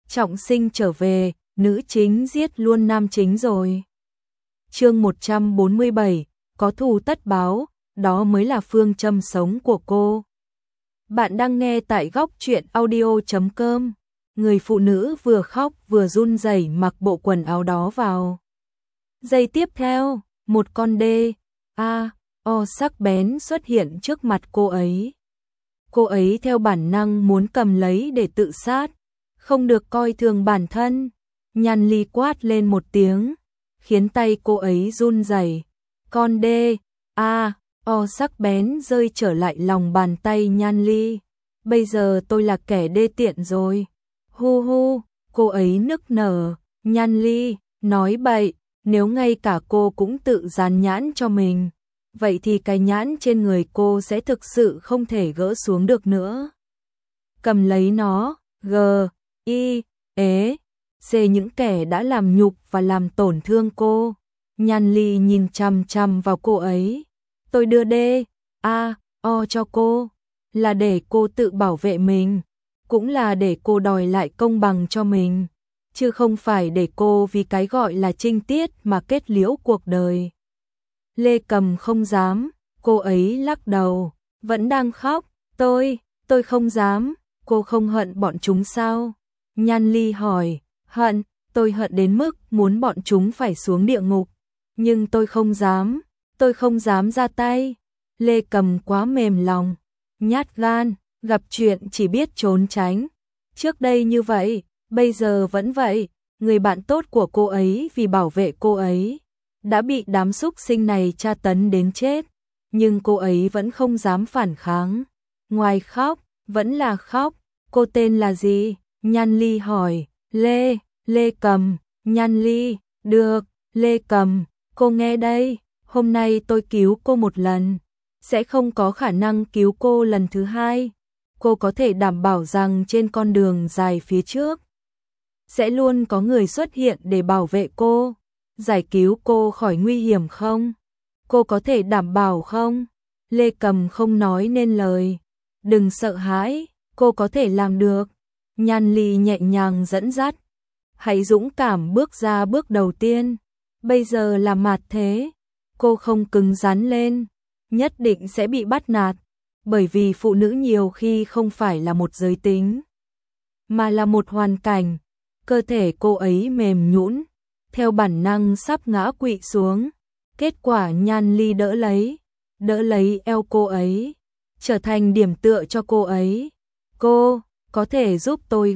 trọng sinh trở về, nữ chính giết luôn nam chính rồi. Chương 147, có thù tất báo, đó mới là phương châm sống của cô. Bạn đang nghe tại góc truyện audio.com. Người phụ nữ vừa khóc vừa run rẩy mặc bộ quần áo đó vào. Giây tiếp theo, một con đê sắc bén xuất hiện trước mặt cô ấy. Cô ấy theo bản năng muốn cầm lấy để tự sát, không được coi thường bản thân. Nhan Ly quát lên một tiếng, khiến tay cô ấy run rẩy. Con đê sắc bén rơi trở lại lòng bàn tay Nhan Ly. Bây giờ tôi là kẻ đê tiện rồi. Hu hu, cô ấy nức nở. Nhan Ly, nói bậy, nếu ngay cả cô cũng tự dán nhãn cho mình, vậy thì cái nhãn trên người cô sẽ thực sự không thể gỡ xuống được nữa. Cầm lấy nó, những kẻ đã làm nhục và làm tổn thương cô. Nhan Ly nhìn chằm chằm vào cô ấy. Tôi đưa cho cô, là để cô tự bảo vệ mình, cũng là để cô đòi lại công bằng cho mình, chứ không phải để cô vì cái gọi là trinh tiết mà kết liễu cuộc đời. Lê Cầm không dám, cô ấy lắc đầu, vẫn đang khóc. Tôi không dám. Cô không hận bọn chúng sao? Nhan Ly hỏi. Hận, tôi hận đến mức muốn bọn chúng phải xuống địa ngục, nhưng tôi không dám ra tay. Lê Cầm quá mềm lòng, nhát gan, gặp chuyện chỉ biết trốn tránh. Trước đây như vậy, bây giờ vẫn vậy. Người bạn tốt của cô ấy vì bảo vệ cô ấy đã bị đám súc sinh này tra tấn đến chết, nhưng cô ấy vẫn không dám phản kháng. Ngoài khóc, vẫn là khóc. Cô tên là gì? Nhan Ly hỏi. Lê Cầm. Nhan Ly, được, Lê Cầm, cô nghe đây, hôm nay tôi cứu cô một lần, sẽ không có khả năng cứu cô lần thứ hai. Cô có thể đảm bảo rằng trên con đường dài phía trước sẽ luôn có người xuất hiện để bảo vệ cô, giải cứu cô khỏi nguy hiểm không? Cô có thể đảm bảo không? Lê Cầm không nói nên lời. Đừng sợ hãi, cô có thể làm được. Nhan Ly nhẹ nhàng dẫn dắt. Hãy dũng cảm bước ra bước đầu tiên. Bây giờ là mạt thế. Cô không cứng rắn lên, nhất định sẽ bị bắt nạt. Bởi vì phụ nữ nhiều khi không phải là một giới tính, mà là một hoàn cảnh. Cơ thể cô ấy mềm nhũn, theo bản năng sắp ngã quỵ xuống. Kết quả Nhan Ly đỡ lấy eo cô ấy, trở thành điểm tựa cho cô ấy. Cô có thể giúp tôi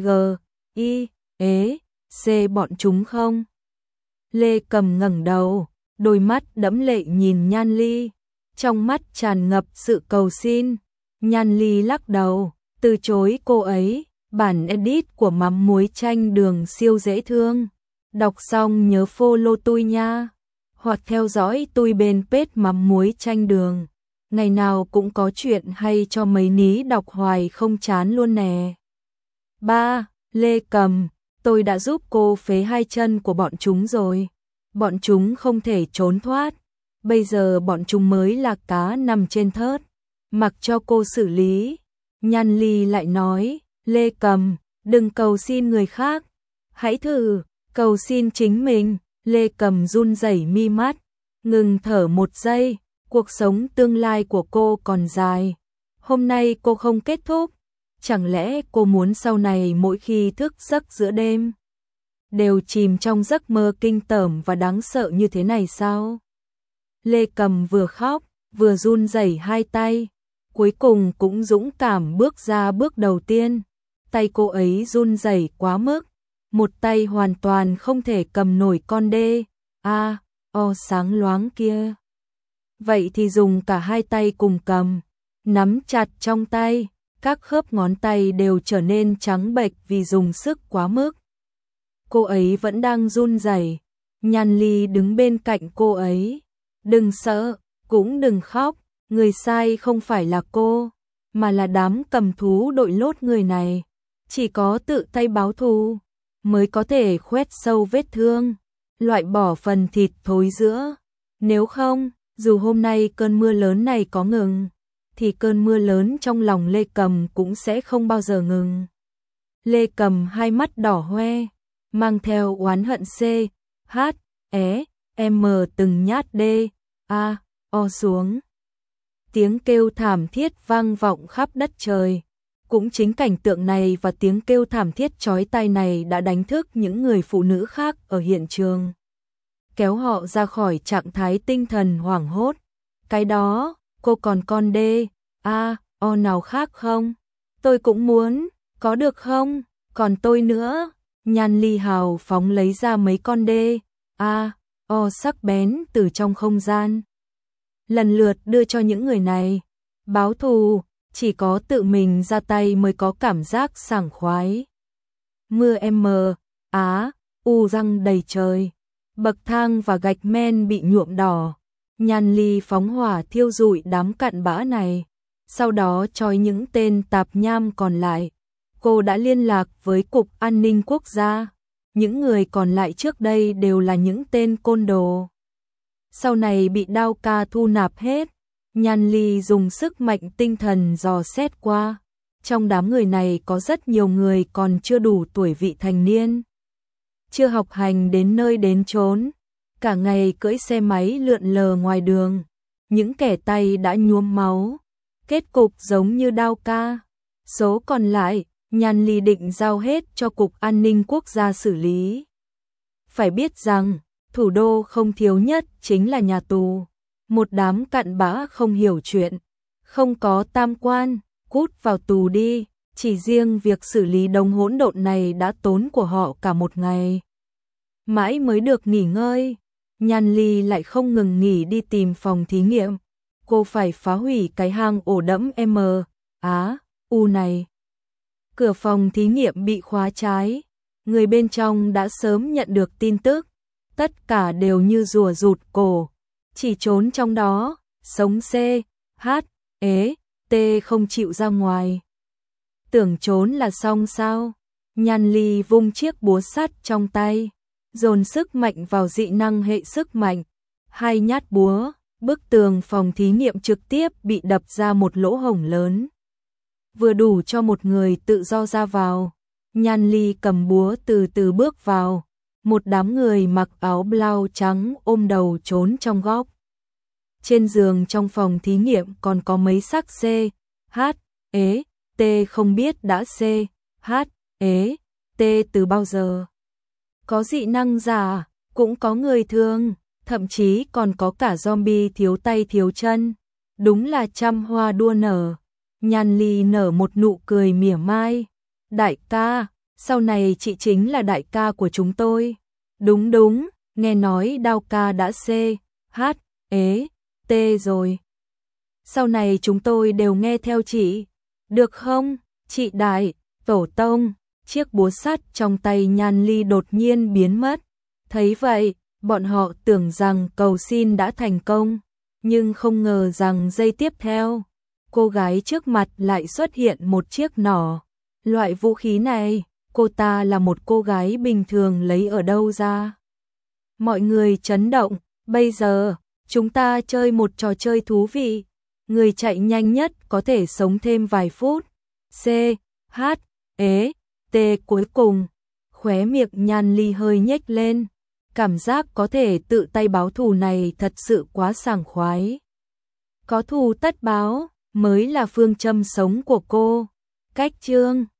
bọn chúng không? Lê Cầm ngẩng đầu, đôi mắt đẫm lệ nhìn Nhan Ly, trong mắt tràn ngập sự cầu xin. Nhan Ly lắc đầu, từ chối cô ấy. Bản edit của mắm muối chanh đường siêu dễ thương. Đọc xong nhớ follow tôi nha, hoặc theo dõi tôi bên page mắm muối chanh đường. Ngày nào cũng có chuyện hay cho mấy ní đọc hoài không chán luôn nè. 3. Lê Cầm, tôi đã giúp cô phế hai chân của bọn chúng rồi. Bọn chúng không thể trốn thoát. Bây giờ bọn chúng mới là cá nằm trên thớt, mặc cho cô xử lý. Nhan Ly lại nói. Lê Cầm, đừng cầu xin người khác, hãy thử cầu xin chính mình. Lê Cầm run rẩy mi mắt, ngừng thở một giây. Cuộc sống tương lai của cô còn dài, hôm nay cô không kết thúc. Chẳng lẽ cô muốn sau này mỗi khi thức giấc giữa đêm đều chìm trong giấc mơ kinh tởm và đáng sợ như thế này sao? Lê Cầm vừa khóc vừa run rẩy hai tay, cuối cùng cũng dũng cảm bước ra bước đầu tiên. Tay cô ấy run rẩy quá mức, một tay hoàn toàn không thể cầm nổi con đê sáng loáng kia. Vậy thì dùng cả hai tay cùng cầm, nắm chặt trong tay, các khớp ngón tay đều trở nên trắng bệch vì dùng sức quá mức. Cô ấy vẫn đang run rẩy. Nhan Ly đứng bên cạnh cô ấy. Đừng sợ, cũng đừng khóc, người sai không phải là cô, mà là đám cầm thú đội lốt người này. Chỉ có tự tay báo thù mới có thể khoét sâu vết thương, loại bỏ phần thịt thối giữa. Nếu không, dù hôm nay cơn mưa lớn này có ngừng, thì cơn mưa lớn trong lòng Lê Cầm cũng sẽ không bao giờ ngừng. Lê Cầm hai mắt đỏ hoe, mang theo oán hận C, H, E, M từng nhát D, A, O xuống. Tiếng kêu thảm thiết vang vọng khắp đất trời. Cũng chính cảnh tượng này và tiếng kêu thảm thiết chói tai này đã đánh thức những người phụ nữ khác ở hiện trường, kéo họ ra khỏi trạng thái tinh thần hoảng hốt. Cái đó, cô còn con D, A, O nào khác không? Tôi cũng muốn, có được không? Còn tôi nữa. Nhan Ly hào phóng lấy ra mấy con D, A, O sắc bén từ trong không gian, lần lượt đưa cho những người này. Báo thù, chỉ có tự mình ra tay mới có cảm giác sảng khoái. Mưa M, Á, U răng đầy trời. Bậc thang và gạch men bị nhuộm đỏ. Nhan Ly phóng hỏa thiêu rụi đám cặn bã này. Sau đó trói những tên tạp nham còn lại. Cô đã liên lạc với Cục An ninh Quốc gia. Những người còn lại trước đây đều là những tên côn đồ. Sau này bị Đao Ca thu nạp hết. Nhan Ly dùng sức mạnh tinh thần dò xét qua. Trong đám người này có rất nhiều người còn chưa đủ tuổi vị thành niên, chưa học hành đến nơi đến chốn, cả ngày cưỡi xe máy lượn lờ ngoài đường. Những kẻ tay đã nhuốm máu, kết cục giống như Đao Ca. Số còn lại, Nhan Ly định giao hết cho Cục An ninh Quốc gia xử lý. Phải biết rằng, thủ đô không thiếu nhất chính là nhà tù. Một đám cặn bã không hiểu chuyện, không có tam quan, cút vào tù đi. Chỉ riêng việc xử lý đống hỗn độn này đã tốn của họ cả một ngày. Mãi mới được nghỉ ngơi. Nhan Ly lại không ngừng nghỉ đi tìm phòng thí nghiệm. Cô phải phá hủy cái hang ổ đẫm M, Á, U này. Cửa phòng thí nghiệm bị khóa trái. Người bên trong đã sớm nhận được tin tức. Tất cả đều như rùa rụt cổ. Chỉ trốn trong đó, sống C, H, E, T không chịu ra ngoài. Tưởng trốn là xong sao? Nhan Ly vung chiếc búa sắt trong tay, dồn sức mạnh vào dị năng hệ sức mạnh. 2 nhát búa, bức tường phòng thí nghiệm trực tiếp bị đập ra một lỗ hổng lớn, vừa đủ cho một người tự do ra vào. Nhan Ly cầm búa từ từ bước vào. Một đám người mặc áo blau trắng ôm đầu trốn trong góc. Trên giường trong phòng thí nghiệm còn có mấy xác C, H, E, T không biết đã C, H, E, T từ bao giờ. Có dị năng giả, cũng có người thường, thậm chí còn có cả zombie thiếu tay thiếu chân. Đúng là trăm hoa đua nở. Nhan Ly nở một nụ cười mỉa mai. Đại ca, sau này chị chính là đại ca của chúng tôi. Đúng đúng, nghe nói Đao Ca đã C, H, E, T rồi. Sau này chúng tôi đều nghe theo chị. Được không, chị đại, tổ tông. Chiếc búa sắt trong tay Nhan Ly đột nhiên biến mất. Thấy vậy, bọn họ tưởng rằng cầu xin đã thành công. Nhưng không ngờ rằng giây tiếp theo, cô gái trước mặt lại xuất hiện một chiếc nỏ. Loại vũ khí này, cô ta là một cô gái bình thường lấy ở đâu ra? Mọi người chấn động. Bây giờ, chúng ta chơi một trò chơi thú vị. Người chạy nhanh nhất có thể sống thêm vài phút. C, H, E, T cuối cùng. Khóe miệng Nhan Ly hơi nhếch lên. Cảm giác có thể tự tay báo thù này thật sự quá sảng khoái. Có thù tất báo mới là phương châm sống của cô. Cách chương